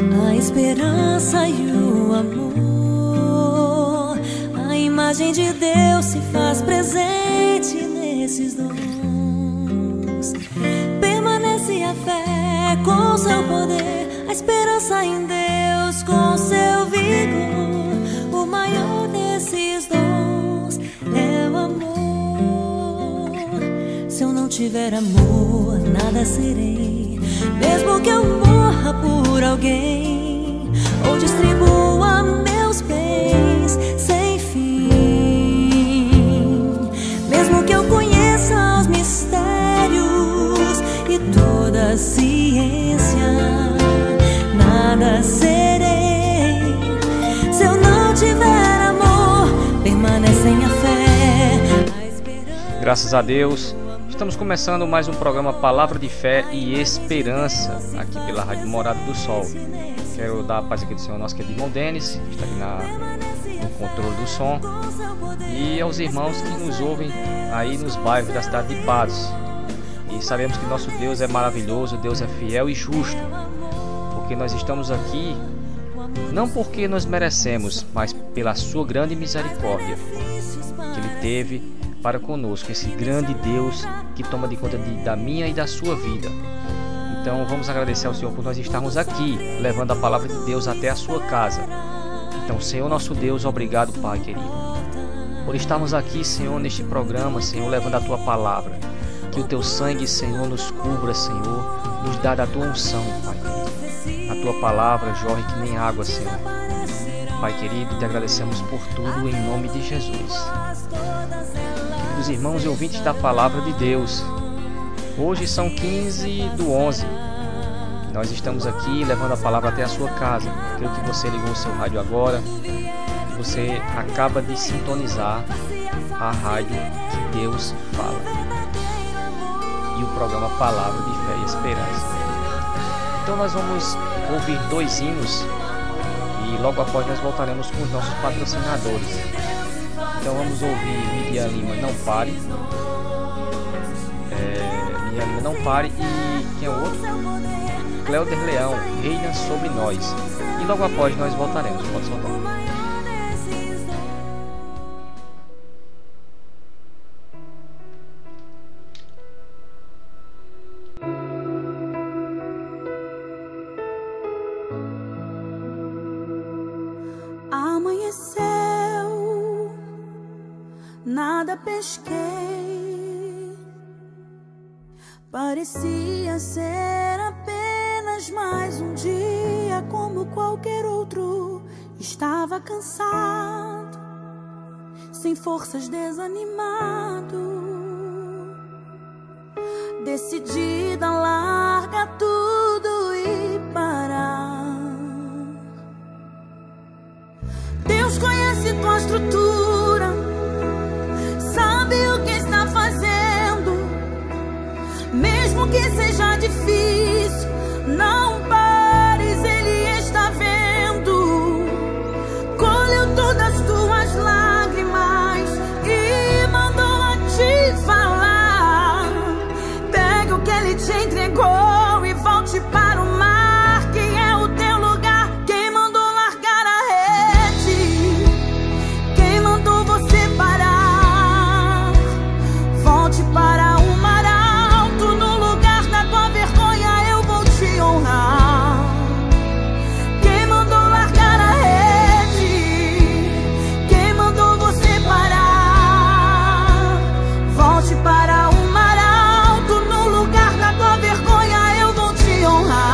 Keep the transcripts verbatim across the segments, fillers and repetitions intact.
a esperança e o amor. A imagem de Deus se faz presente nesses dons. Permanece a fé com seu poder, a esperança em Deus com seu vigor. O maior desses dons é o amor. Se eu não tiver amor, nada serei. Mesmo que eu morra por alguém, ou distribua meus bens sem fim, mesmo que eu conheça os mistérios e toda a ciência, nada serei. Se eu não tiver amor, permanecem a fé, a esperança. Graças a Deus, estamos começando mais um programa Palavra de Fé e Esperança, aqui pela Rádio Morada do Sol. Quero dar a paz aqui do Senhor nosso querido irmão Denis, que está aqui na, no controle do som, e aos irmãos que nos ouvem aí nos bairros da cidade de Patos. E sabemos que nosso Deus é maravilhoso, Deus é fiel e justo, porque nós estamos aqui não porque nós merecemos, mas pela sua grande misericórdia que Ele teve para conosco, esse grande Deus que toma de conta de, da minha e da sua vida. Então vamos agradecer ao Senhor por nós estarmos aqui, levando a palavra de Deus até a sua casa. Então, Senhor nosso Deus, obrigado, Pai querido, por estarmos aqui, Senhor, neste programa, Senhor, levando a tua palavra. Que o teu sangue, Senhor, nos cubra, Senhor, nos dá da tua unção, Pai querido. A tua palavra jorre que nem água, Senhor. Pai querido, te agradecemos por tudo em nome de Jesus. Queridos irmãos e ouvintes da palavra de Deus, hoje são quinze do onze. Nós estamos aqui levando a palavra até a sua casa. Creio que você ligou o seu rádio agora, que você acaba de sintonizar a rádio que Deus fala, e o programa Palavra de Fé e Esperança. Então nós vamos ouvir dois hinos e logo após nós voltaremos com os nossos patrocinadores. Então vamos ouvir Miriam Lima, Não Pare, é, Miriam Lima, Não Pare, e quem é o outro? Cléuder Leão, Reina Sobre Nós. E logo após nós voltaremos. Pode soltar. Amanheceu, nada pesquei, parecia ser apenas mais um dia como qualquer outro. Estava cansado, sem forças, desanimado, decidida a largar tudo e parar. Deus conhece tua estrutura, sabe o que está fazendo. Mesmo que seja difícil, não pares, Ele está vendo. Colheu todas as tuas lágrimas e mandou a te falar. Pega o que Ele te entregou e volte para o mar, que é o teu lugar. Quem mandou largar a rede? Quem mandou você parar? Volte para o mar alto, no lugar da tua vergonha eu vou te honrar. Quem mandou largar a rede? Quem mandou você parar? Volte para o mar alto, no lugar da tua vergonha eu vou te honrar.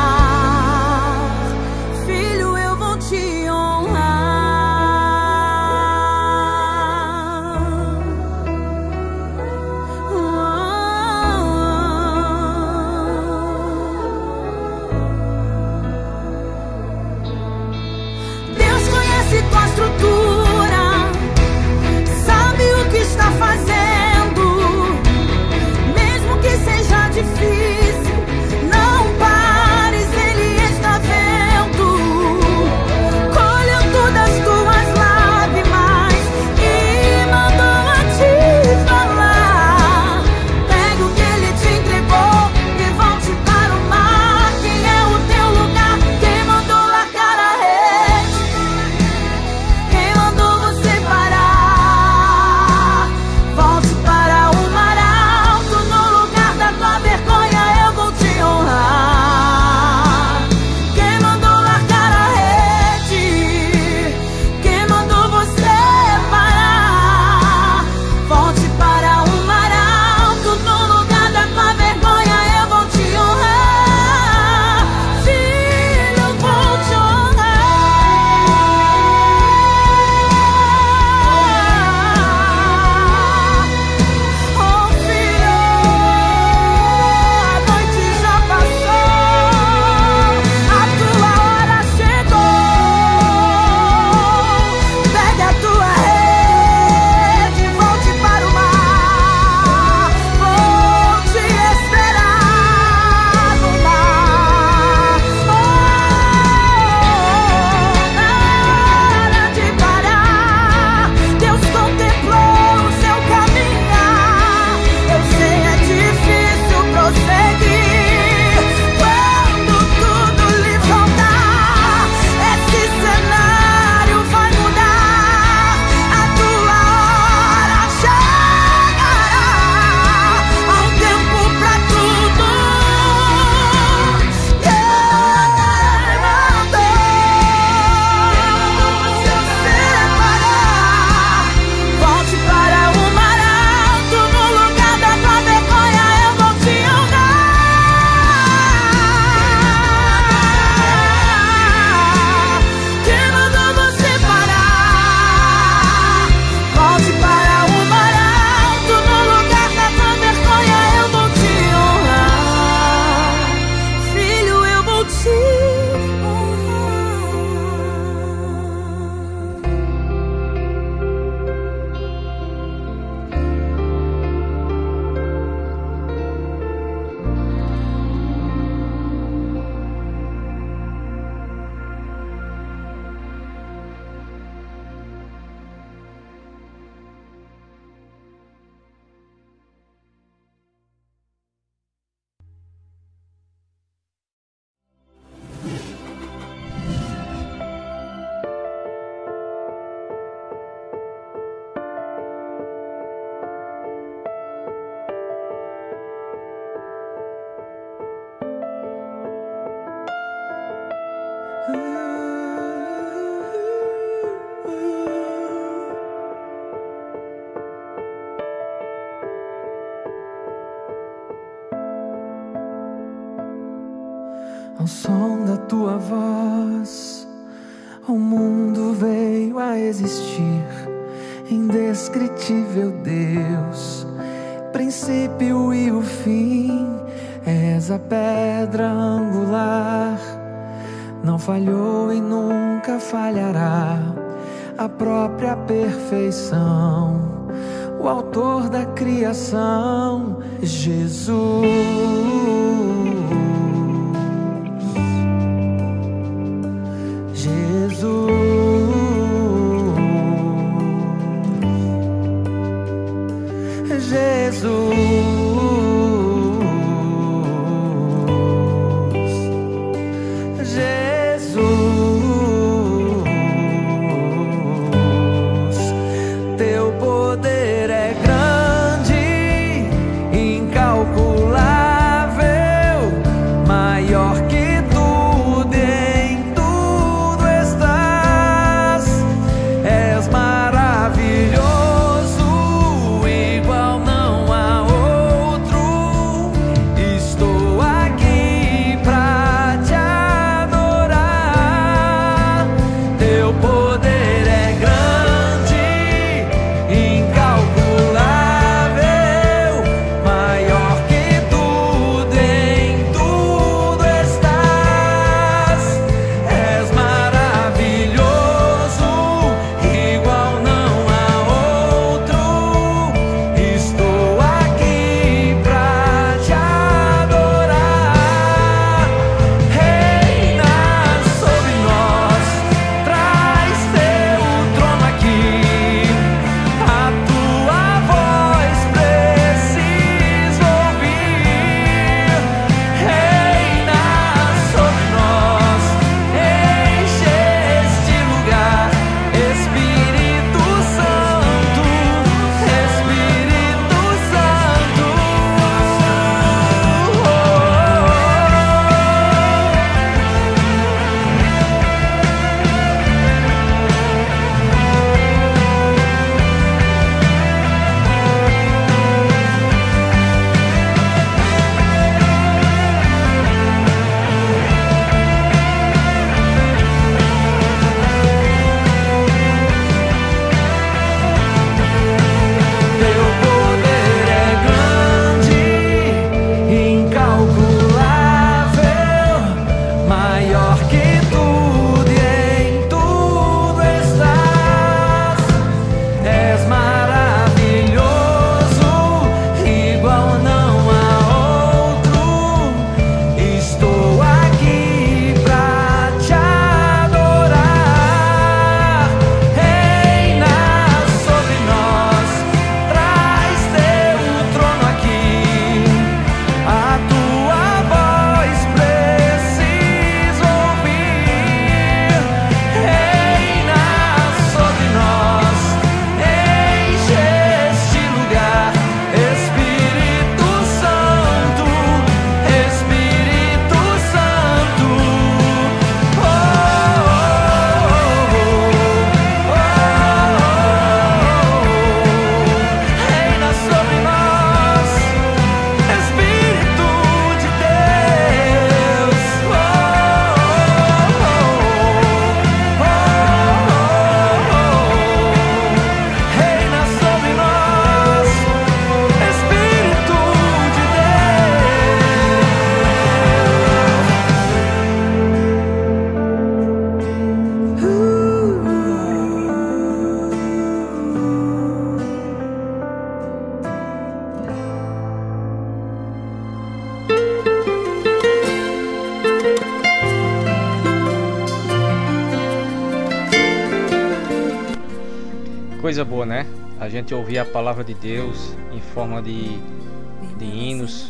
Ao som da tua voz, o mundo veio a existir. Indescritível Deus, princípio e o fim, és a pedra angular. Não falhou e nunca falhará, a própria perfeição, o autor da criação, Jesus. Jesus, Jesus, Jesus, teu poder é grande, incalculável, maior que tudo e em tudo estás. És maravilhoso, igual não há outro. Estou aqui pra te adorar. Teu poder é grande, incalculável, maior que tudo e em tudo estás. És maravilhoso, igual não há outro. Estou aqui pra te adorar. Reina sobre nós, traz teu trono aqui. A tua voz preciso ouvir. Reina sobre nós, enche este lugar. Espírito Santo, Espírito Santo. Teu poder é grande, incalculável, maior que tudo e em tudo estás. És maravilhoso, igual não há outro. Estou aqui pra te adorar. Reina sobre nós, traz teu trono aqui. A tua voz preciso ouvir. Reina sobre nós, enche este lugar. Espírito Santo, Espírito Santo. Oh, oh, oh, oh, oh. Reina sobre nós, Espírito de Deus. Oh, oh, oh, oh, oh. Reina sobre nós, Espírito de Coisa boa, né? A gente ouvir a palavra de Deus em forma de, de hinos,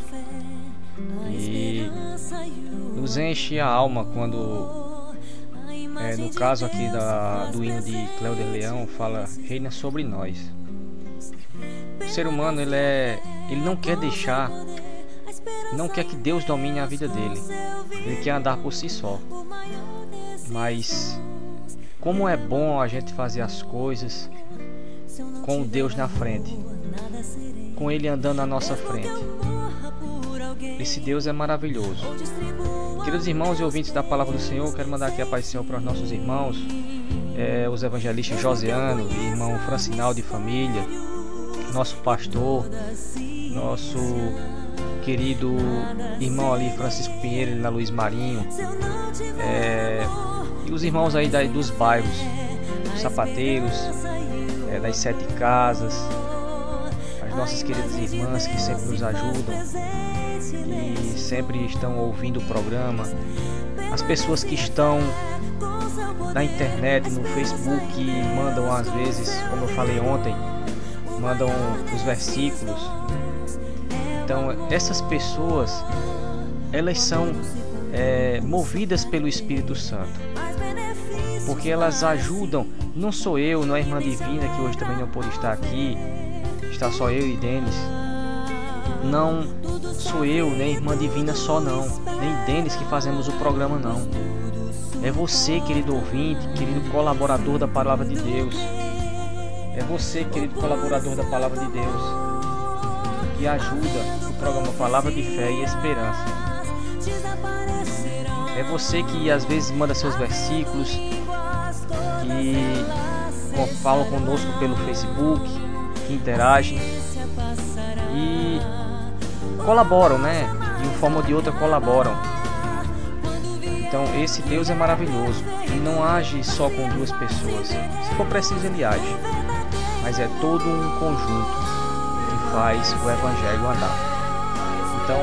e nos enche a alma quando, é, no caso aqui da, do hino de Cléuder Leão, fala reina sobre nós. O ser humano, ele, é, ele não quer deixar, não quer que Deus domine a vida dele. Ele quer andar por si só. Mas como é bom a gente fazer as coisas com Deus na frente, com Ele andando na nossa frente. Esse Deus é maravilhoso. Queridos irmãos e ouvintes da Palavra do Senhor, quero mandar aqui a paz do Senhor para os nossos irmãos, é, os evangelistas Josiano e irmão Francinal de família, nosso pastor, nosso querido irmão ali Francisco Pinheiro na Luiz Marinho, é, e os irmãos aí daí dos bairros, os sapateiros, é, das sete casas, as nossas queridas irmãs que sempre nos ajudam e sempre estão ouvindo o programa, as pessoas que estão na internet, no Facebook, e mandam às vezes, como eu falei ontem, mandam os versículos. Então essas pessoas, elas são é, movidas pelo Espírito Santo, porque elas ajudam. Não sou eu, não é a irmã Divina, que hoje também não pôde estar aqui, está só eu e Denis. Não sou eu, nem a irmã Divina só não, nem Denis que fazemos o programa não. É você, querido ouvinte, querido colaborador da Palavra de Deus. É você, querido colaborador da Palavra de Deus, que ajuda o programa Palavra de Fé e Esperança. É você que às vezes manda seus versículos, que falam conosco pelo Facebook, que interagem e colaboram, né? De uma forma ou de outra colaboram. Então esse Deus é maravilhoso. Ele não age só com duas pessoas. Se for preciso, ele age. Mas é todo um conjunto que faz o Evangelho andar. Então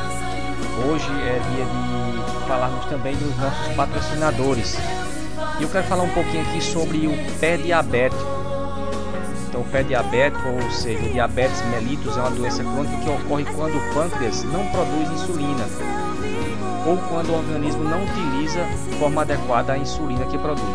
hoje é dia de falarmos também dos nossos patrocinadores. E eu quero falar um pouquinho aqui sobre o pé diabético. Então, o pé diabético, ou seja, o diabetes mellitus, é uma doença crônica que ocorre quando o pâncreas não produz insulina, ou quando o organismo não utiliza de forma adequada a insulina que produz.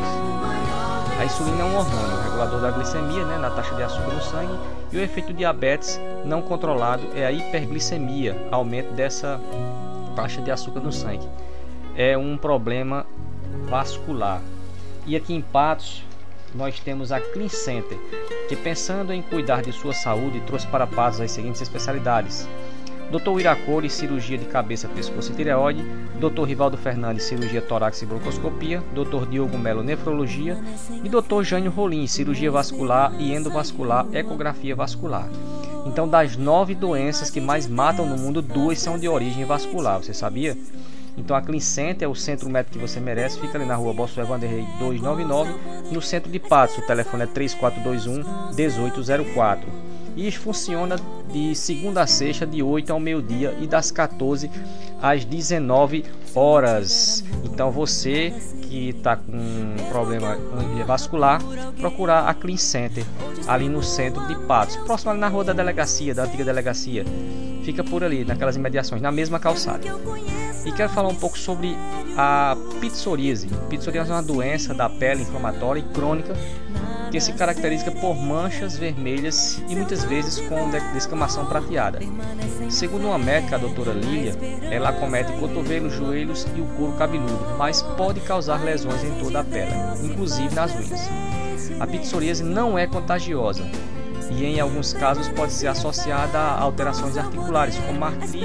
A insulina é um hormônio regulador da glicemia, né, na taxa de açúcar no sangue, e o efeito do diabetes não controlado é a hiperglicemia, aumento dessa taxa de açúcar no sangue. É um problema vascular. E aqui em Patos nós temos a Clean Center, que pensando em cuidar de sua saúde, trouxe para Patos as seguintes especialidades: doutor Iracore, cirurgia de cabeça, pescoço e tireoide; doutor Rivaldo Fernandes, cirurgia torácica e broncoscopia; doutor Diogo Melo, nefrologia; e doutor Jânio Rolim, cirurgia vascular e endovascular, ecografia vascular. Então, das nove doenças que mais matam no mundo, duas são de origem vascular, você sabia? Então a Clean Center é o centro médico que você merece, fica ali na rua Bossuet Vanderlei duzentos e noventa e nove, no centro de Patos. O telefone é três quatro dois um, um oito zero quatro. E isso funciona de segunda a sexta, de oito ao meio-dia e das quatorze às dezenove horas. Então você que está com um problema vascular, procurar a Clean Center ali no centro de Patos, próximo ali na rua da delegacia, da antiga delegacia. Fica por ali, naquelas imediações, na mesma calçada. E quero falar um pouco sobre a psoríase. Psoríase é uma doença da pele inflamatória e crônica que se caracteriza por manchas vermelhas e muitas vezes com descamação prateada. Segundo uma médica, a doutora Lília, ela acomete cotovelos, joelhos e o couro cabeludo, mas pode causar lesões em toda a pele, inclusive nas unhas. A psoríase não é contagiosa e em alguns casos pode ser associada a alterações articulares, como artrite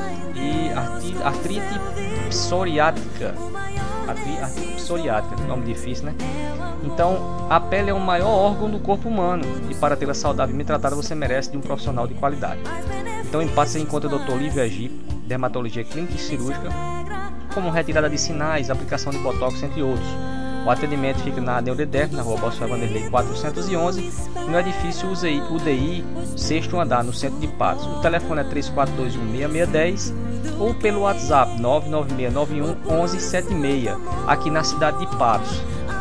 e artrite, artrite psoriática. Artrite psoriática, nome difícil, né? Então, a pele é o maior órgão do corpo humano e para tê-la saudável e bem tratada você merece de um profissional de qualidade. Então, em Patos você encontra o doutor Lívio Agip, dermatologia clínica e cirúrgica, como retirada de sinais, aplicação de botox, entre outros. O atendimento fica na Neudederp, na rua Bossuet Vanderlei quatrocentos e onze, no edifício U D I, sexto andar, no centro de Patos. O telefone é três quatro dois um, seis seis um zero ou pelo WhatsApp nove nove seis nove um, um um sete seis, aqui na cidade de Patos.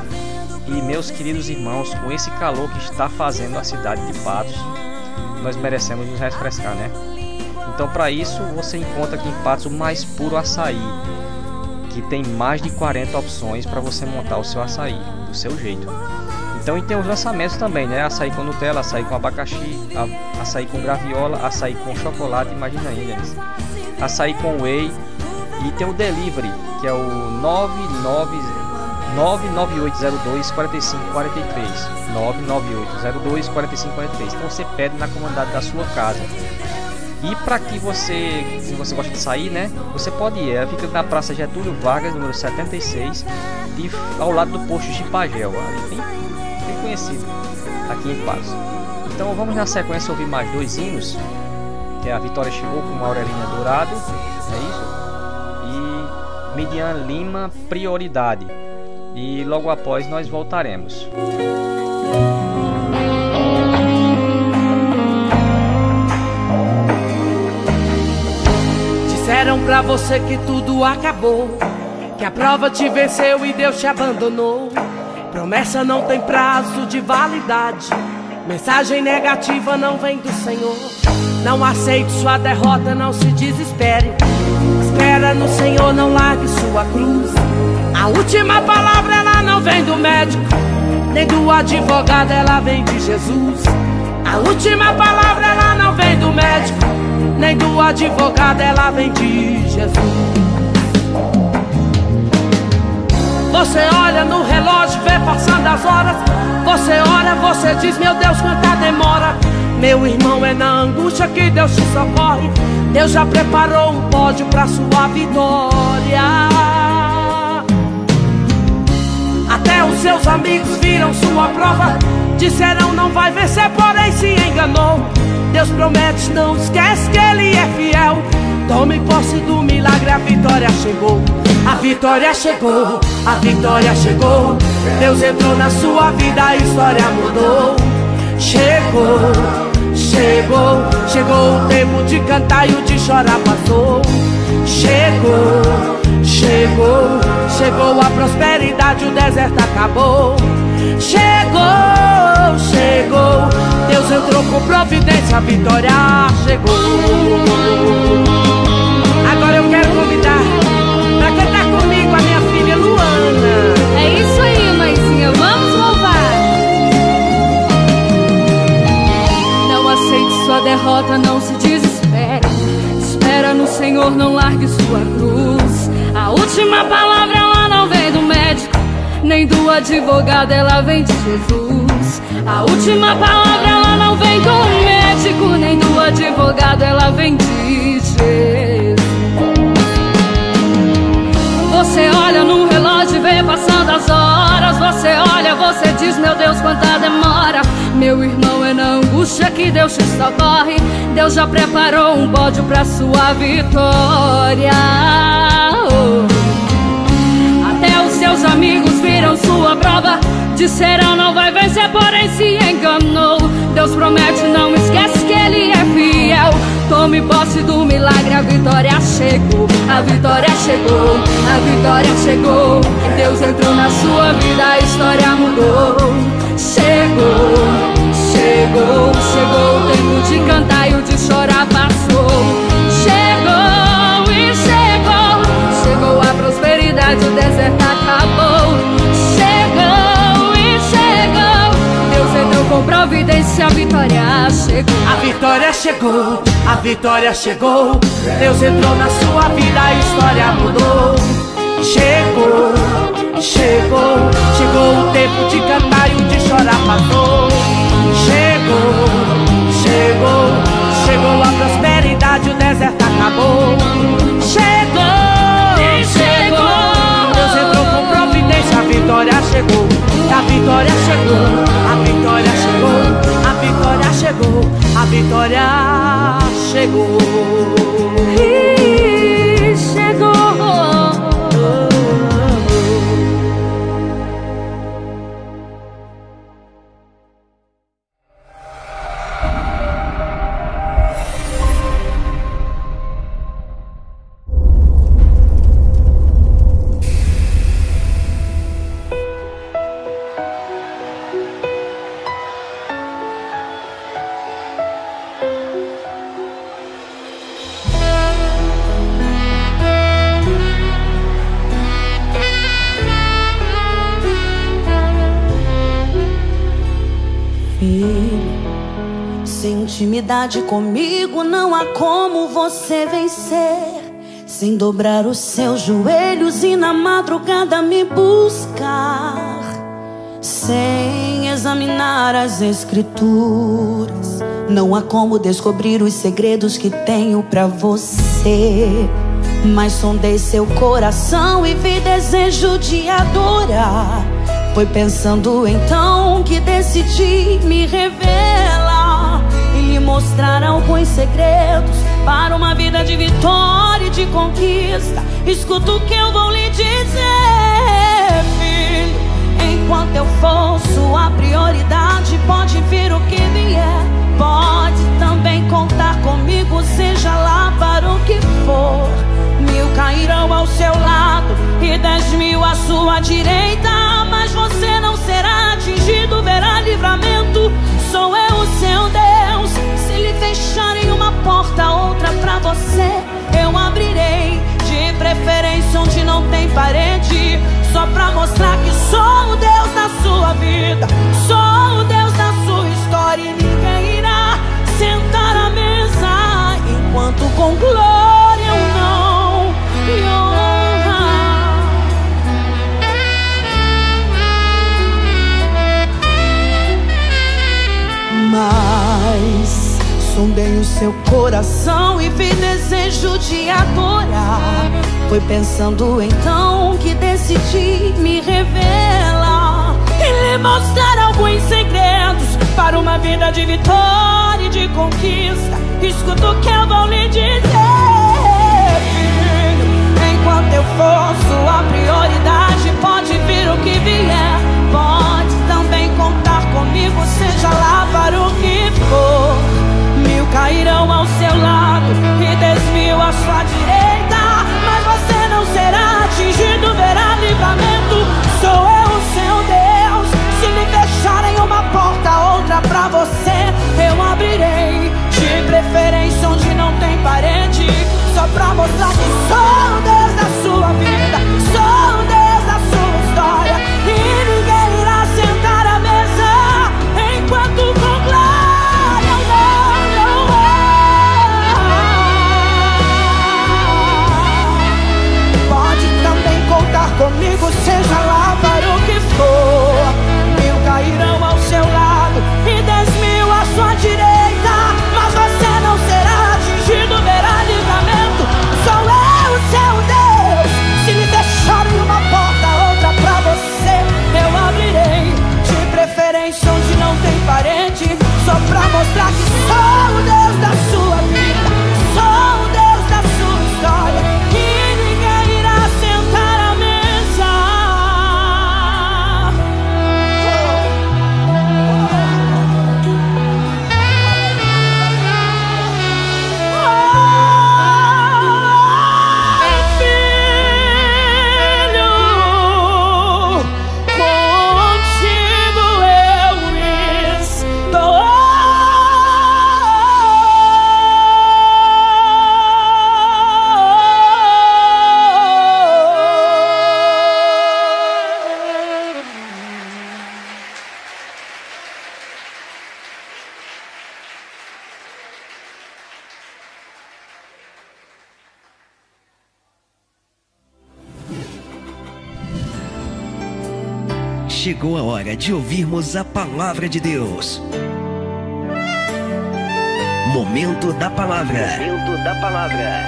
E meus queridos irmãos, com esse calor que está fazendo a cidade de Patos, nós merecemos nos refrescar, né? Então, para isso, você encontra aqui em Patos o mais puro açaí, que tem mais de quarenta opções para você montar o seu açaí, do seu jeito. Então, e tem os lançamentos também, né? Açaí com Nutella, açaí com abacaxi, açaí com graviola, açaí com chocolate, imagina aí, gente. Açaí com whey. E tem o delivery, que é o nove nove oito zero dois, quatro cinco quatro três. nove nove oito zero dois, quatro cinco quatro três. Então você pede na comandade da sua casa. E para que você, se você gosta de sair, né, você pode ir. Ela fica na Praça Getúlio Vargas, número setenta e seis, de, ao lado do posto de Pagel, ali bem, bem conhecido aqui em Patos. Então vamos na sequência ouvir mais dois hinos, que é A Vitória Chegou com Aurelinha Dourado, é isso? E Midian Lima, Prioridade. E logo após nós voltaremos. Disseram pra você que tudo acabou, que a prova te venceu e Deus te abandonou. Promessa não tem prazo de validade, mensagem negativa não vem do Senhor. Não aceite sua derrota, não se desespere. Espera no Senhor, não largue sua cruz. A última palavra ela não vem do médico, nem do advogado, ela vem de Jesus. A última palavra ela não vem do médico, nem do advogado, ela vem de Jesus. Você olha no relógio, vê passando as horas. Você ora, você diz, meu Deus, quanta demora. Meu irmão, é na angústia que Deus te socorre. Deus já preparou um pódio pra sua vitória. Até os seus amigos viram sua prova, disseram não vai vencer, porém se enganou. Deus promete, não esquece que Ele é fiel. Tome posse do milagre, a vitória chegou. A vitória chegou, a vitória chegou. Deus entrou na sua vida, a história mudou. Chegou, chegou, chegou o tempo de cantar e o de chorar passou. Chegou, chegou, chegou a prosperidade, o deserto acabou. Chegou, chegou, Deus entrou com providência, a vitória chegou. Agora eu quero convidar pra cantar comigo a minha filha Luana. É isso aí, mãezinha, vamos louvar. Não aceite sua derrota, não se desespere. Espera no Senhor, não largue sua cruz. A última palavra ela não vem do médico, nem do advogado, ela vem de Jesus. A última palavra ela não vem do médico, nem do advogado, ela vem de Jesus. Você olha no relógio e vê passando as horas. Você olha, você diz, meu Deus, quanta demora. Meu irmão, é na angústia que Deus te socorre. Deus já preparou um pódio pra sua vitória. Oh. Até os seus amigos viram sua prova, disseram não vai vencer, porém se enganou. Deus promete, não esquece que Ele é fiel. Tome posse do milagre, a vitória chegou. A vitória chegou, a vitória chegou. Deus entrou na sua vida, a história mudou. Chegou, chegou, chegou o tempo de cantar e o de chorar passou. Chegou e chegou, chegou a prosperidade, o deserto acabou. Chegou e chegou, Deus entrou com providência, a vitória chegou. A vitória chegou, a vitória chegou. Deus entrou na sua vida, a história mudou. Chegou, chegou, chegou o tempo de cantar e o de chorar passou. Chegou, chegou, chegou a prosperidade, o deserto acabou. Chegou, chegou, Deus entrou com providência, a vitória chegou. A vitória chegou, a vitória chegou, a vitória chegou, a vitória chegou. E chegou. Sem intimidade comigo não há como você vencer. Sem dobrar os seus joelhos e na madrugada me buscar. Sem examinar as escrituras, Não há como descobrir os segredos que tenho pra você. Mas sondei seu coração e vi desejo de adorar. Foi pensando então que decidi me revelar e lhe mostrar alguns segredos para uma vida de vitória e de conquista. Escuta o que eu vou lhe dizer, filho. Enquanto eu for sua prioridade, pode vir o que vier. Pode também contar comigo, seja lá para o que for. Mil cairão ao seu lado e dez mil à sua direita, mas você não será atingido, verá livramento. Sou eu o seu Deus. Se lhe fecharem uma porta, outra pra você eu abrirei. De preferência onde não tem parede, só pra mostrar que sou o Deus da sua vida, sou o Deus da sua história. E ninguém irá sentar à mesa enquanto com glória eu não lhe honrar. Mas sondei o seu coração e vi desejo de adorar. Foi pensando então que decidi me revelar e lhe mostrar alguns segredos para uma vida de vitória e de conquista. Escuta o que eu vou lhe dizer, filho. Enquanto eu for sua prioridade, pode vir o que vier. Pode também contar comigo, seja lá para o que for. Mil cairão ao seu lado e dez mil à sua direita, mas você não será atingido, verá livramento. Sou eu o seu Deus. Se lhe fecharem uma porta, outra pra você eu abrirei. De preferência onde não tem parede, só pra mostrar que sou o Deus da sua vida, sou o Deus da sua história. E ninguém irá sentar à mesa enquanto com glória eu não honrar. Pode também contar comigo, seja lá para o que for. Mil cairão ao seu lado e dez mil à sua direita, mas você não será atingido, verá livramento. Sou eu o seu Deus. Se lhe deixarem uma porta, outra pra você eu abrirei. De preferência onde não tem parede, só pra mostrar que sou o Deus da sua vida, sou o Deus da sua história. E ninguém irá sentar à mesa. Chegou a hora de ouvirmos a palavra de Deus. Momento da palavra. Momento da palavra.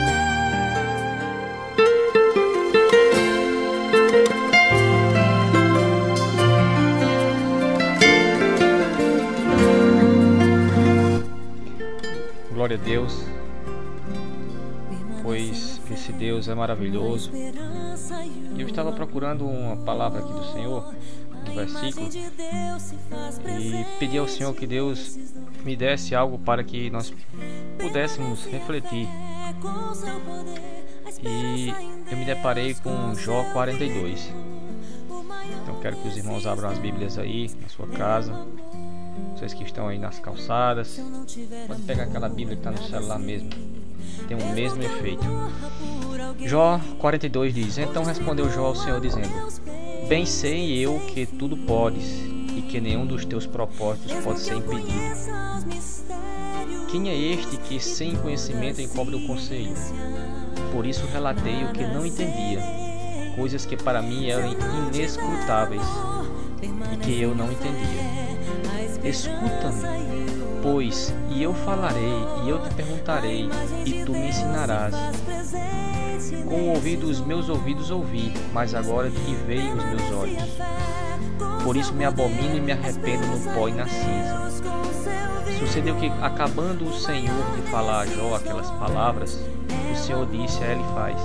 Glória a Deus, pois esse Deus é maravilhoso. Eu estava procurando uma palavra aqui do Senhor, um versículo, e pedi ao Senhor que Deus me desse algo para que nós pudéssemos refletir. E eu me deparei com Jó quarenta e dois. Então quero que os irmãos abram as Bíblias aí na sua casa. Vocês que estão aí nas calçadas, pode pegar aquela Bíblia que está no celular mesmo, tem o mesmo efeito. Jó quarenta e dois diz: Então respondeu Jó ao Senhor dizendo: Bem sei eu que tudo podes, e que nenhum dos teus propósitos pode ser impedido. Quem é este que sem conhecimento encobre o conselho? Por isso relatei o que não entendia, coisas que para mim eram inescrutáveis e que eu não entendia. escuta-me, pois, e eu falarei, e eu te perguntarei, e tu me ensinarás. Com o ouvido os meus ouvidos ouvi, mas agora te veem os meus olhos. Por isso me abomino e me arrependo no pó e na cinza. Sucedeu que, acabando o Senhor de falar a Jó aquelas palavras, o Senhor disse a Elifaz,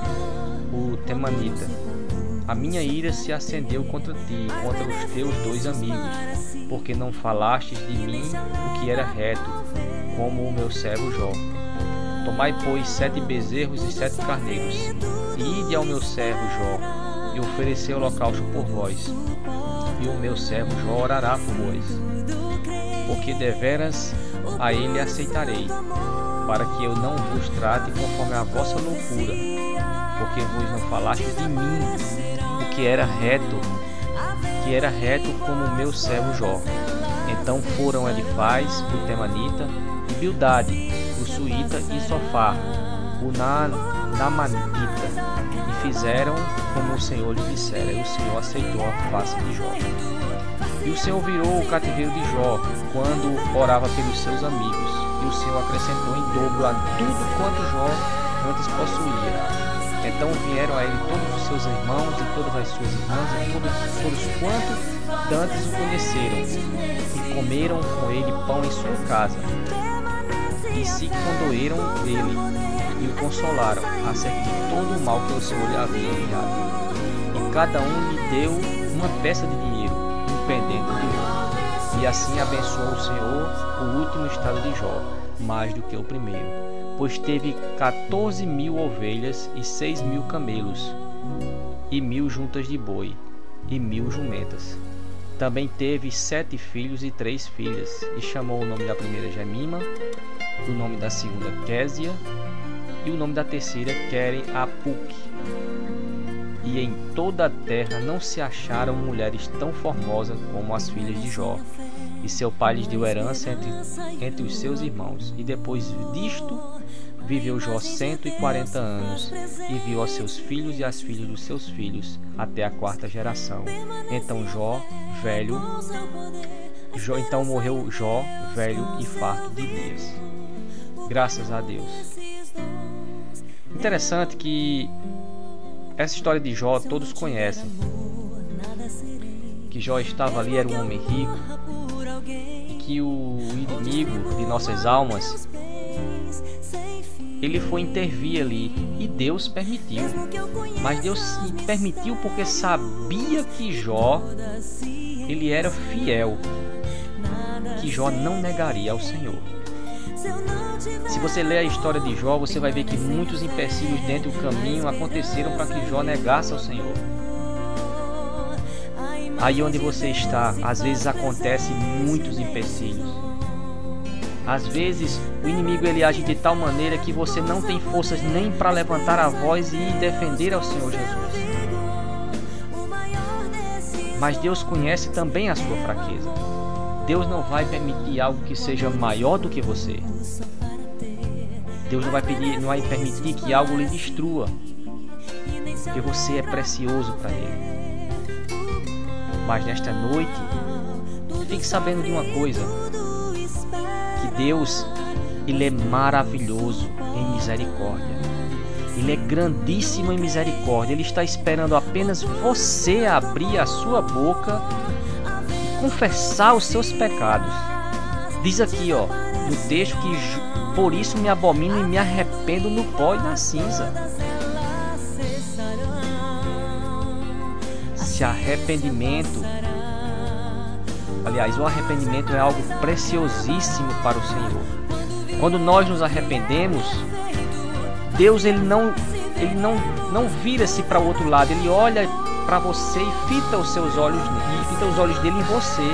o temanita: a minha ira se acendeu contra ti, contra os teus dois amigos, porque não falastes de mim o que era reto, como o meu servo Jó. Tomai, pois, sete bezerros e sete carneiros, e ide ao meu servo Jó, e oferecei holocausto por vós, e o meu servo Jó orará por vós, porque deveras a ele aceitarei, para que eu não vos trate conforme a vossa loucura, porque vos não falastes de mim o que era reto, que era reto como o meu servo Jó. Então foram Elifaz, o temanita, e Bildade, o suíta, e Sofar, o na, namanita, e fizeram como o Senhor lhe dissera, e o Senhor aceitou a face de Jó. E o Senhor virou o cativeiro de Jó, quando orava pelos seus amigos, e o Senhor acrescentou em dobro a tudo quanto Jó antes possuía. Então vieram a ele todos os seus irmãos e todas as suas irmãs, e todos, todos quantos dantes o conheceram, e comeram com ele pão em sua casa, e se condoeram dele, e o consolaram acerca de todo o mal que o Senhor lhe havia enviado. E cada um lhe deu uma peça de dinheiro, um pendente de ouro. E assim abençoou o Senhor o último estado de Jó, mais do que o primeiro, pois teve quatorze mil ovelhas e seis mil camelos, e mil juntas de boi, e mil jumentas. Também teve sete filhos e três filhas, e chamou o nome da primeira Gemima, o nome da segunda Késia, e o nome da terceira Queren Apuque. E em toda a terra não se acharam mulheres tão formosas como as filhas de Jó. E seu pai lhes deu herança entre, entre os seus irmãos. E depois disto, viveu Jó cento e quarenta anos, e viu aos seus filhos e as filhas dos seus filhos, até a quarta geração. Então Jó, velho, Jó, então morreu Jó, velho e farto de dias. Graças a Deus. Interessante que essa história de Jó todos conhecem. Que Jó estava ali, era um homem rico, e que o inimigo de nossas almas, ele foi intervir ali, e Deus permitiu. Mas Deus permitiu porque sabia que Jó, ele era fiel, que Jó não negaria ao Senhor. Se você ler a história de Jó, você vai ver que muitos empecilhos dentro do caminho aconteceram para que Jó negasse ao Senhor. Aí onde você está, às vezes acontecem muitos empecilhos. Às vezes o inimigo ele age de tal maneira que você não tem forças nem para levantar a voz e defender ao Senhor Jesus. Mas Deus conhece também a sua fraqueza. Deus não vai permitir algo que seja maior do que você. Deus não vai, pedir, não vai permitir que algo lhe destrua, porque você é precioso para Ele. Mas nesta noite, fique sabendo de uma coisa, que Deus, Ele é maravilhoso em misericórdia. Ele é grandíssimo em misericórdia. Ele está esperando apenas você abrir a sua boca e confessar os seus pecados. Diz aqui, ó, no texto que por isso me abomino e me arrependo no pó e na cinza. Se arrependimento, aliás, o arrependimento é algo preciosíssimo para o Senhor. Quando nós nos arrependemos, Deus ele não, ele não, não vira-se para o outro lado, Ele olha para você e fita os seus olhos, e fita os olhos dele em você.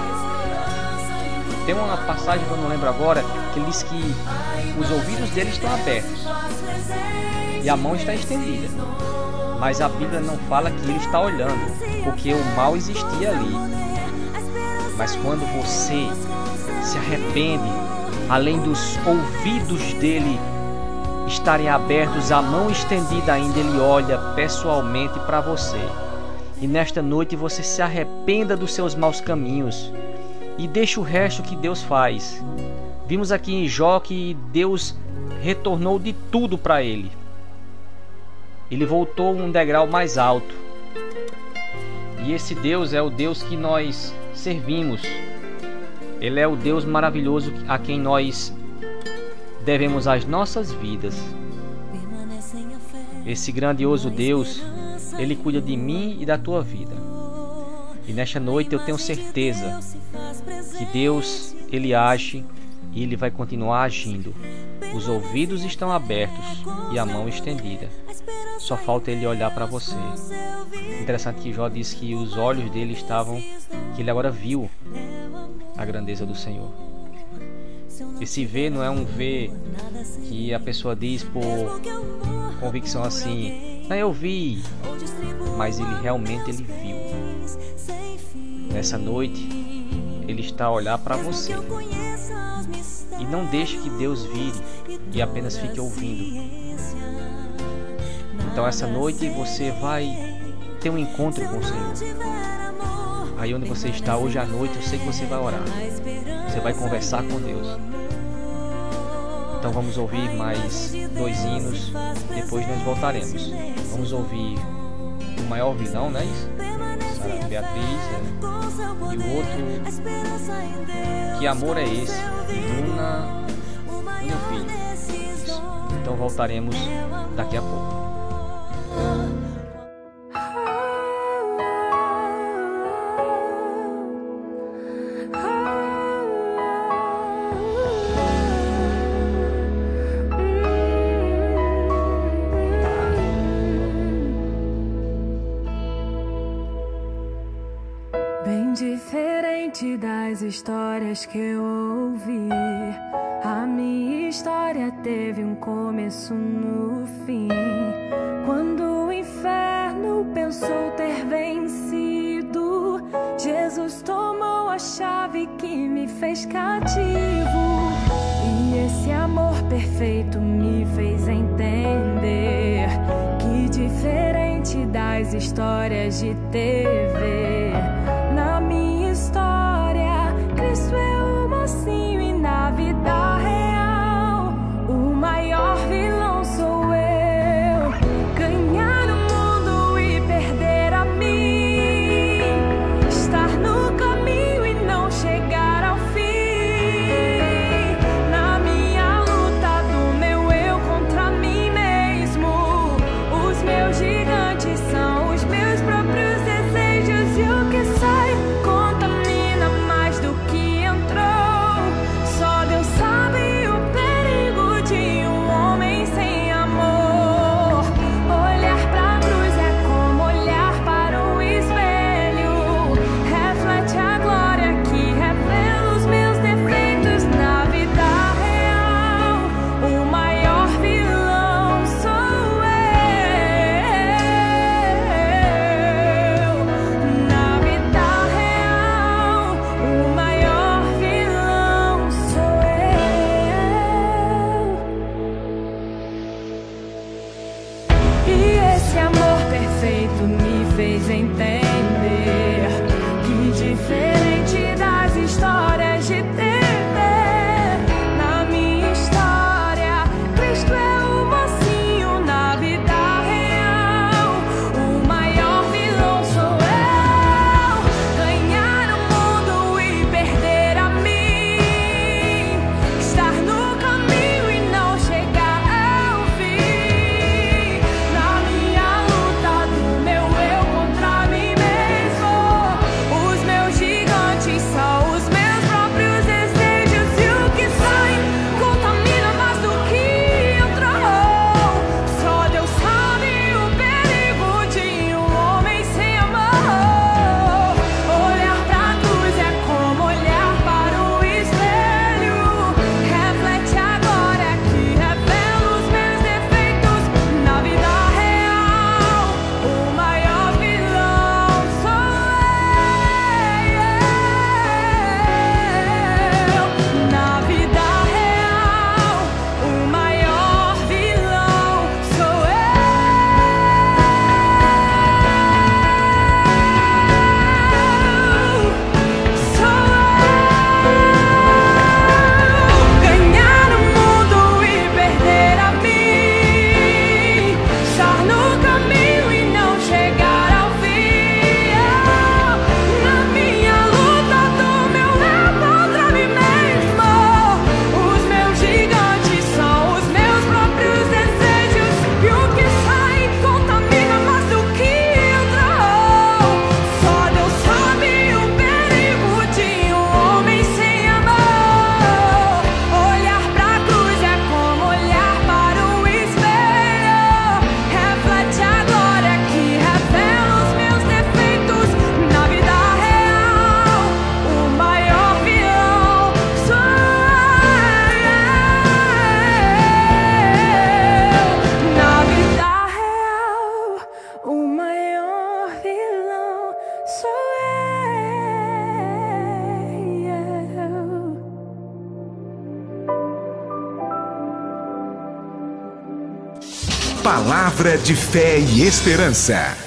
Tem uma passagem que eu não lembro agora, que ele diz que os ouvidos dele estão abertos e a mão está estendida. Mas a Bíblia não fala que ele está olhando, porque o mal existia ali. Mas quando você se arrepende, além dos ouvidos dele estarem abertos, a mão estendida ainda, ele olha pessoalmente para você. E nesta noite você se arrependa dos seus maus caminhos e deixa o resto que Deus faz. Vimos aqui em Jó que Deus retornou de tudo para ele. Ele voltou um degrau mais alto. E esse Deus é o Deus que nós servimos. Ele é o Deus maravilhoso a quem nós devemos as nossas vidas. Esse grandioso Deus, Ele cuida de mim e da tua vida. E nesta noite eu tenho certeza que Deus, Ele age e Ele vai continuar agindo. Os ouvidos estão abertos e a mão estendida. Só falta Ele olhar para você. Interessante que Jó diz que os olhos dele estavam, que ele agora viu a grandeza do Senhor. Esse ver não é um ver que a pessoa diz por convicção assim, não, eu vi, mas ele realmente ele viu. Nessa noite ele está a olhar para você. E não deixe que Deus vire e apenas fique ouvindo. Então essa noite você vai ter um encontro com o Senhor. Aí onde você está hoje à noite, eu sei que você vai orar. Você vai conversar com Deus. Então vamos ouvir mais dois hinos, depois nós voltaremos. Vamos ouvir O Maior Vilão, não é isso? Sara Beatriz, é. E o outro, Que Amor é Esse? Luna, meu filho. Isso. Então voltaremos daqui a pouco. Diferente das histórias que eu ouvi, a minha história teve um começo no fim. Quando o inferno pensou ter vencido, Jesus tomou a chave que me fez cativo. E esse amor perfeito me fez entender que diferente das histórias de T V, na minha história, Cristo é o mocinho e na vida real, o maior vilão sou eu. Ganhar o mundo e perder a mim, estar no caminho e não chegar ao fim. Na minha luta do meu eu contra mim mesmo, os meus gigantes são os meus próprios desejos. E o que sai contamina mais do que entrou. Só Deus sabe o perigo de um homem sem amor. Olhar pra cruz é como olhar para um espelho, reflete a glória que revela os meus defeitos. Na vida real, o maior vilão sou eu. Na vida real, o maior vilão sou eu. E esse amor perfeito me fez entender que diferente das histórias de T V, na minha história, Cristo é o mocinho. Na vida real, o maior vilão sou eu. Ganhar o mundo e perder a mim, estar no caminho e não chegar ao fim. Na minha luta do meu eu contra mim mesmo, os meus gigantes Palavra de fé e esperança.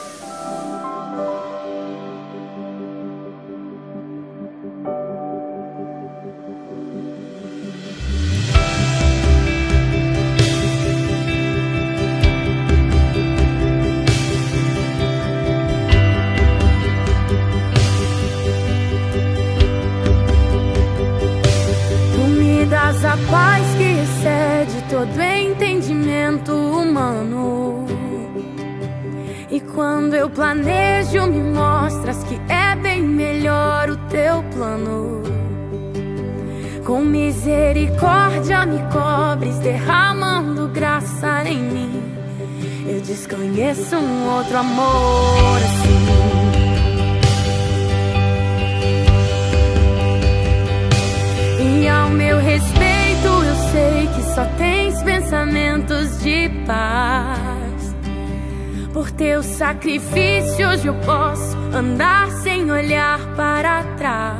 A paz que excede todo entendimento humano. E quando eu planejo, me mostras que é bem melhor o teu plano. Com misericórdia me cobres, derramando graça em mim. Eu desconheço um outro amor assim. E ao meu respeito eu sei que só tens pensamentos de paz. Por teu sacrifício hoje eu posso andar sem olhar para trás.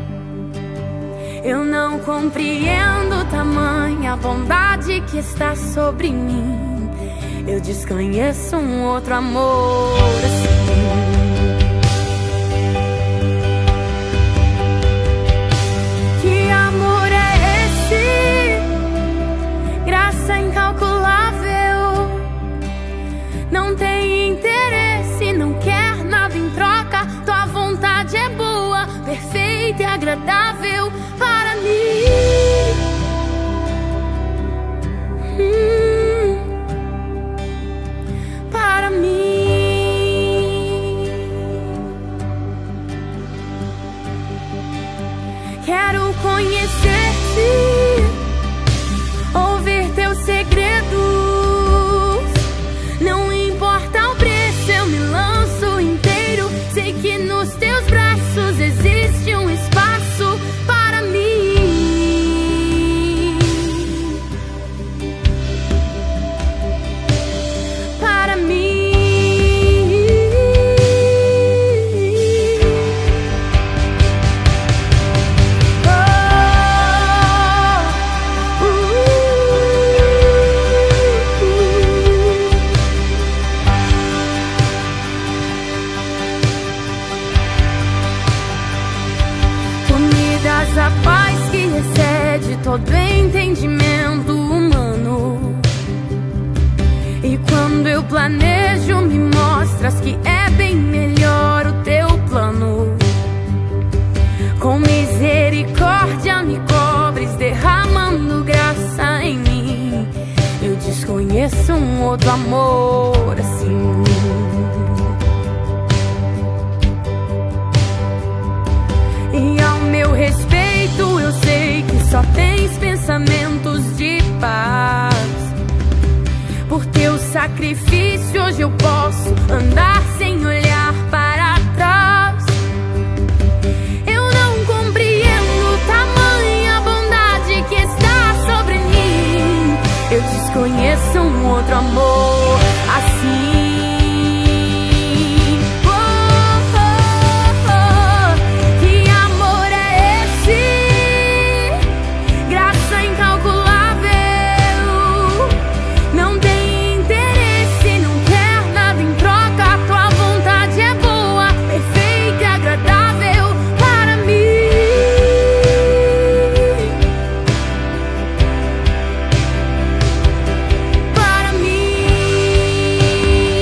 Eu não compreendo tamanha bondade que está sobre mim. Eu desconheço um outro amor assim. Incalculável, não tem interesse, não quer nada em troca. Tua vontade é boa, perfeita e agradável para mim. Hum, para mim. Quero conhecer-te, ouvir teus segredos. Não importa o preço, eu me lanço inteiro. Sei que nos teus braços existe um espaço para mim. Para mim. A paz que excede todo entendimento humano. E quando eu planejo, me mostras que é bem melhor o teu plano. Com misericórdia me cobres, derramando graça em mim. Eu desconheço um outro amor assim. E ao meu respeito eu sei que só tens pensamentos de paz. Por teu sacrifício hoje eu posso andar sem olhar para trás. Eu não compreendo tamanha bondade que está sobre mim. Eu desconheço um outro amor assim. Para mim.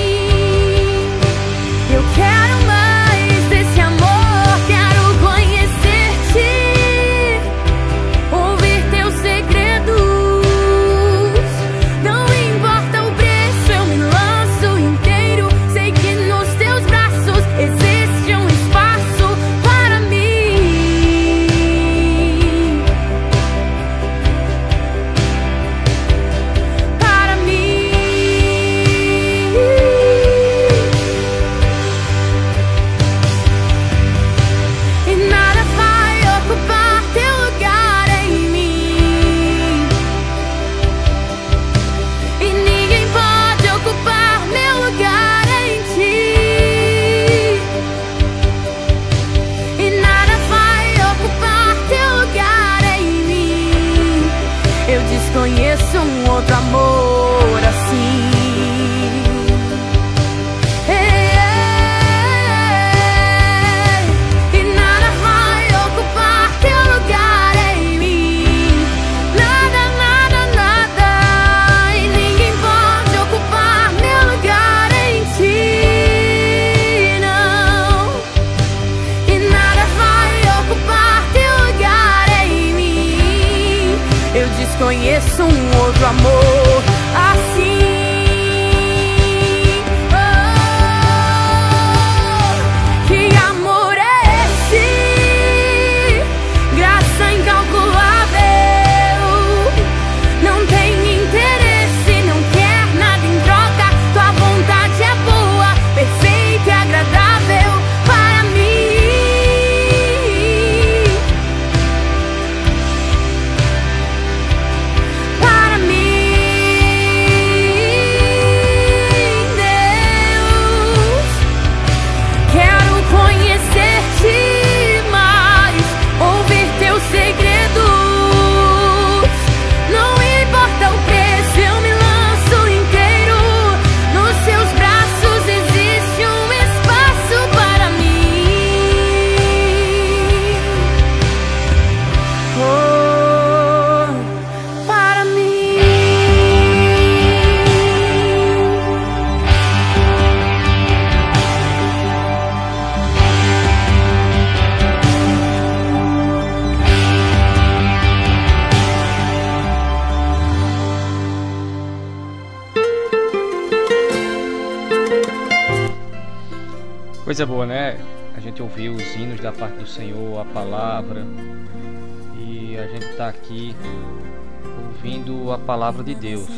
Coisa boa, né? A gente ouviu os hinos da parte do Senhor, a palavra, e a gente está aqui ouvindo a palavra de Deus.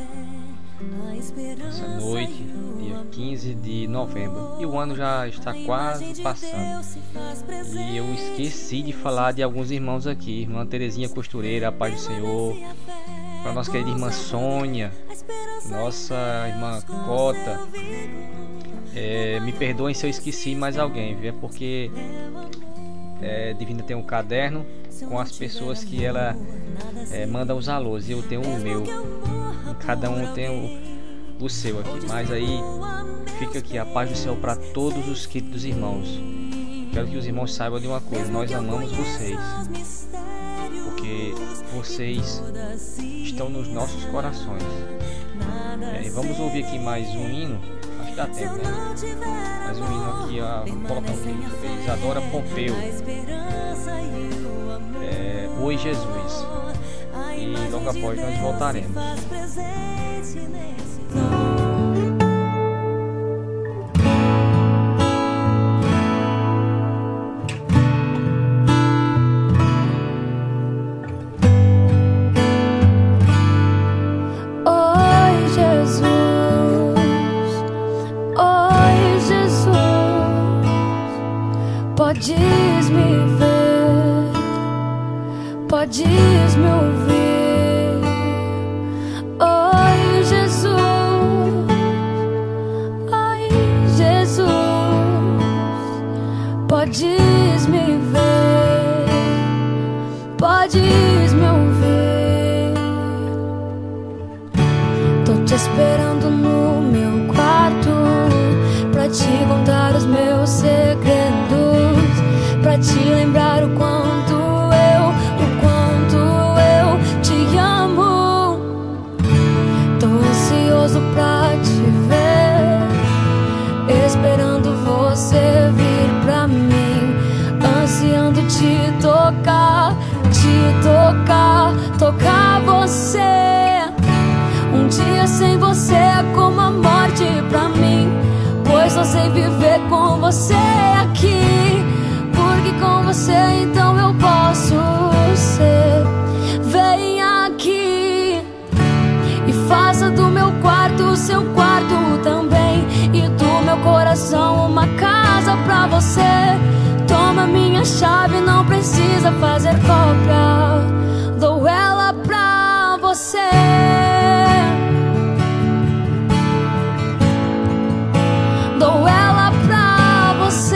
Essa noite, dia quinze de novembro, e o ano já está quase passando. E eu esqueci de falar de alguns irmãos aqui. Irmã Terezinha Costureira, a paz do Senhor. Para nossa querida irmã Sônia, nossa irmã Cota. É, me perdoem se eu esqueci mais alguém, viu? É porque é, Divina tem um caderno com as pessoas que ela é, manda os alôs, e eu tenho o meu. E cada um tem o, o seu aqui. Mas aí fica aqui a paz do Senhor para todos os queridos irmãos. Quero que os irmãos saibam de uma coisa: nós amamos vocês, porque vocês estão nos nossos corações. É, vamos ouvir aqui mais um hino. Acho que dá tempo, né? Mais um hino aqui, ó. Vamos colocar um hino sobre Isadora Pompeu. É, Oi Jesus. E logo após nós voltaremos. Podes me ver, podes me ouvir. Oi Jesus, oi Jesus, podes me ver, podes me ouvir. Tô te esperando no meu quarto pra te contar os meus segredos, pra te lembrar o quanto eu, o quanto eu te amo. Tô ansioso pra te ver, esperando você vir pra mim, ansiando te tocar, te tocar, tocar você. Um dia sem você é como a morte pra mim, pois só sei viver com você aqui. Porque com você então eu posso ser. Vem aqui e faça do meu quarto o seu quarto também, e do meu coração uma casa pra você. Toma minha chave, não precisa fazer cópia, dou ela pra você. Dou ela pra você.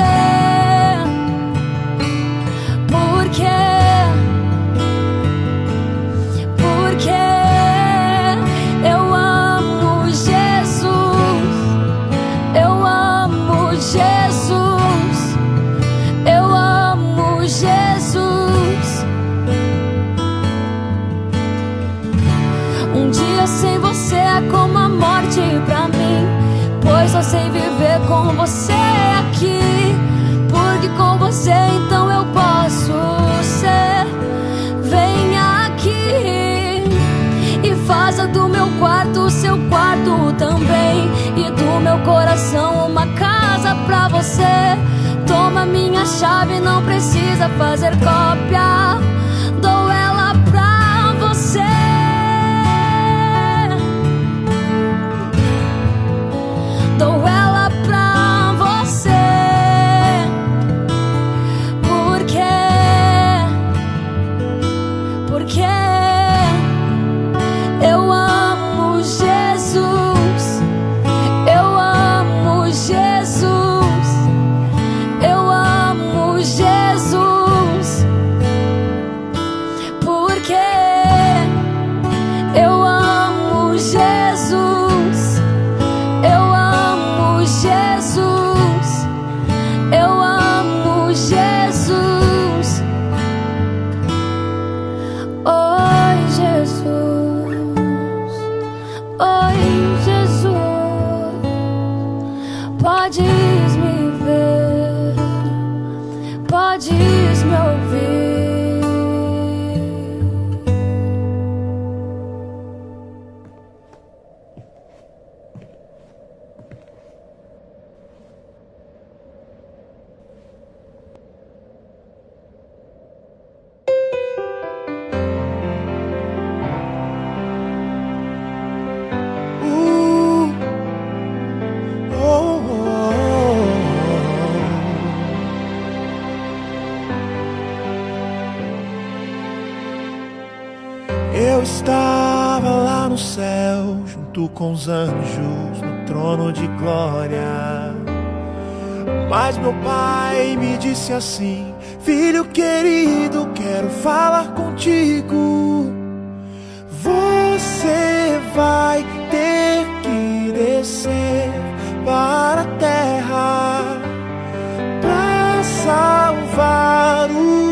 Como a morte pra mim, pois só sei viver com você aqui. Porque com você então eu posso ser. Vem aqui e faça do meu quarto o seu quarto também, e do meu coração uma casa pra você. Toma minha chave, não precisa fazer cópia, dou ela pra você. Dou ela pra você, porque, porque eu amo Jesus, eu amo Jesus, eu amo Jesus, porque eu amo Jesus. Jesus, eu amo Jesus. Oi Jesus, oi Jesus, podes me ver, podes me ouvir. estava lá no céu, junto com os anjos, no trono de glória. Mas meu pai me disse assim: filho querido, quero falar contigo. Você vai ter que descer para a terra para salvar o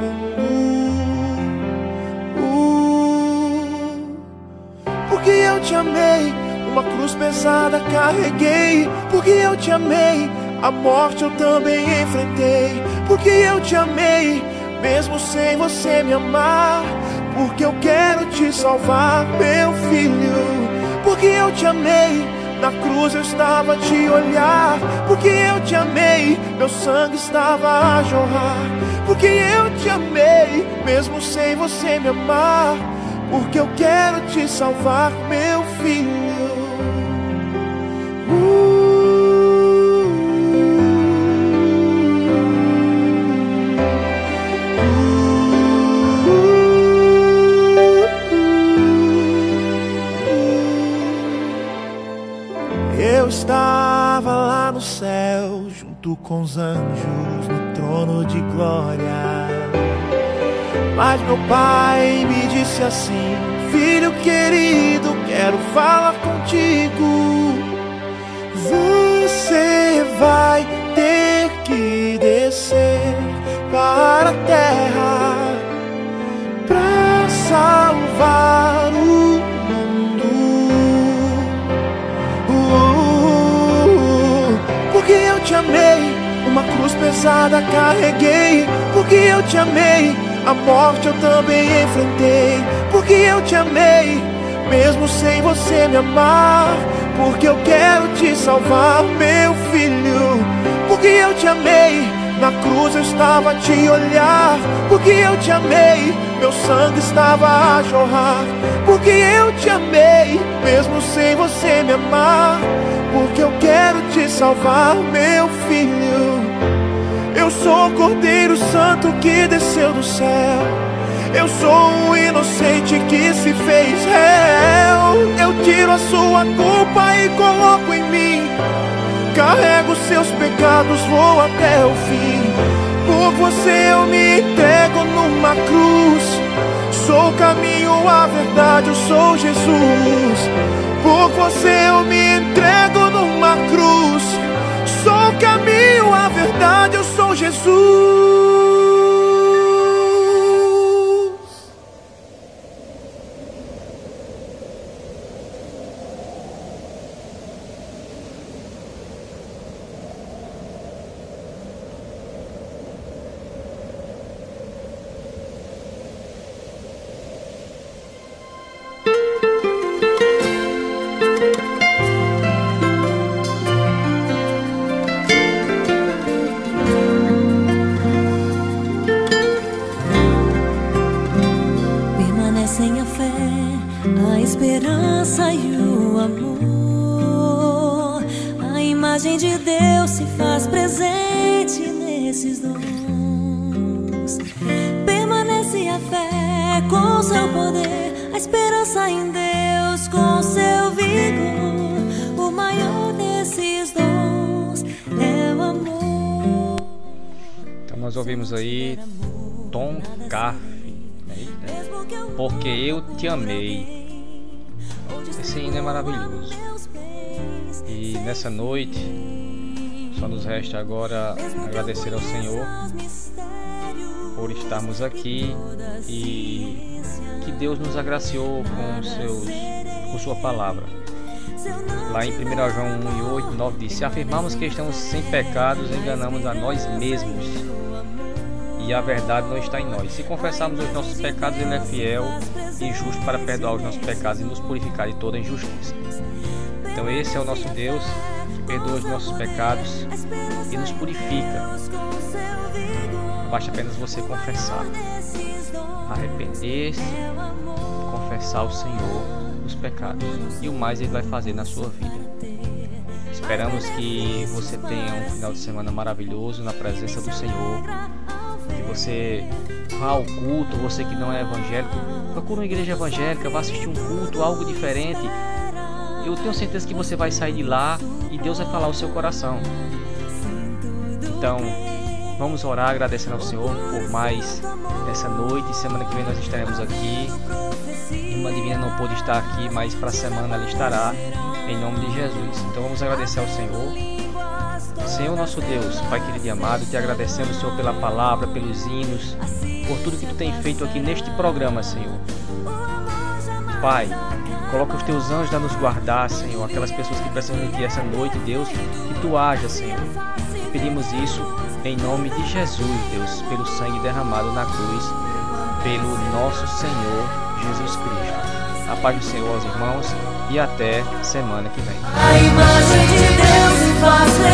Porque eu te amei, uma cruz pesada carreguei. Porque eu te amei, a morte eu também enfrentei. Porque eu te amei, mesmo sem você me amar. Porque eu quero te salvar, meu filho. Porque eu te amei, na cruz eu estava a te olhar. Porque eu te amei, meu sangue estava a jorrar. Porque eu te amei, mesmo sem você me amar. Porque eu quero te salvar, meu filho. uh, Eu estava lá no céu, junto com os anjos, no trono de glória. Mas meu pai me disse assim: filho querido, quero falar contigo. Você vai ter que descer para a terra para salvar o mundo. uh, Porque eu te amei, uma cruz pesada carreguei. Porque eu te amei, a morte eu também enfrentei. Porque eu te amei, mesmo sem você me amar. Porque eu quero te salvar, meu filho. Porque eu te amei, na cruz eu estava a te olhar. Porque eu te amei, meu sangue estava a jorrar. Porque eu te amei, mesmo sem você me amar. Porque eu quero te salvar, meu filho. Eu sou o Cordeiro Santo que desceu do céu. Eu sou um inocente que se fez réu. Eu tiro a sua culpa e coloco em mim. Carrego seus pecados, vou até o fim. Por você eu me entrego numa cruz. Sou o caminho, a verdade, eu sou Jesus. Por você eu me entrego numa cruz. Sou o caminho, a verdade, eu sou Jesus. Esperança e o amor, a imagem de Deus se faz presente nesses dons. Permanece a fé com seu poder, a esperança em Deus com seu vigor. O maior desses dons é o amor. Então nós ouvimos aí Tom Carf, né? Porque eu te amei. Esse hino é maravilhoso. E nessa noite só nos resta agora agradecer ao Senhor por estarmos aqui e que Deus nos agraciou com, seus, com sua palavra. Lá em primeiro João um e oito, nove diz: se afirmarmos que estamos sem pecados, enganamos a nós mesmos e a verdade não está em nós. Se confessarmos os nossos pecados, Ele é fiel e justo para perdoar os nossos pecados e nos purificar de toda injustiça. Então esse é o nosso Deus, que perdoa os nossos pecados e nos purifica. Basta apenas você confessar, arrepender-se, confessar ao Senhor os pecados, e o mais Ele vai fazer na sua vida. Esperamos que você tenha um final de semana maravilhoso na presença do Senhor, que você vá ao culto, você que não é evangélico, procura uma igreja evangélica, vá assistir um culto, algo diferente. Eu tenho certeza que você vai sair de lá e Deus vai falar ao seu coração. Então, vamos orar agradecendo ao Senhor por mais essa noite. Semana que vem nós estaremos aqui. Irmã Divina não pôde estar aqui, mas para a semana ela estará, em nome de Jesus. Então vamos agradecer ao Senhor. Senhor nosso Deus, Pai querido e amado, te agradecemos, Senhor, pela palavra, pelos hinos, por tudo que tu tem feito aqui neste programa, Senhor. Pai, coloca os teus anjos a nos guardar, Senhor, aquelas pessoas que precisam de ti essa noite, Deus, que tu haja, Senhor. Pedimos isso em nome de Jesus, Deus, pelo sangue derramado na cruz, pelo nosso Senhor Jesus Cristo. A paz do Senhor aos irmãos e até semana que vem. A imagem de Deus em face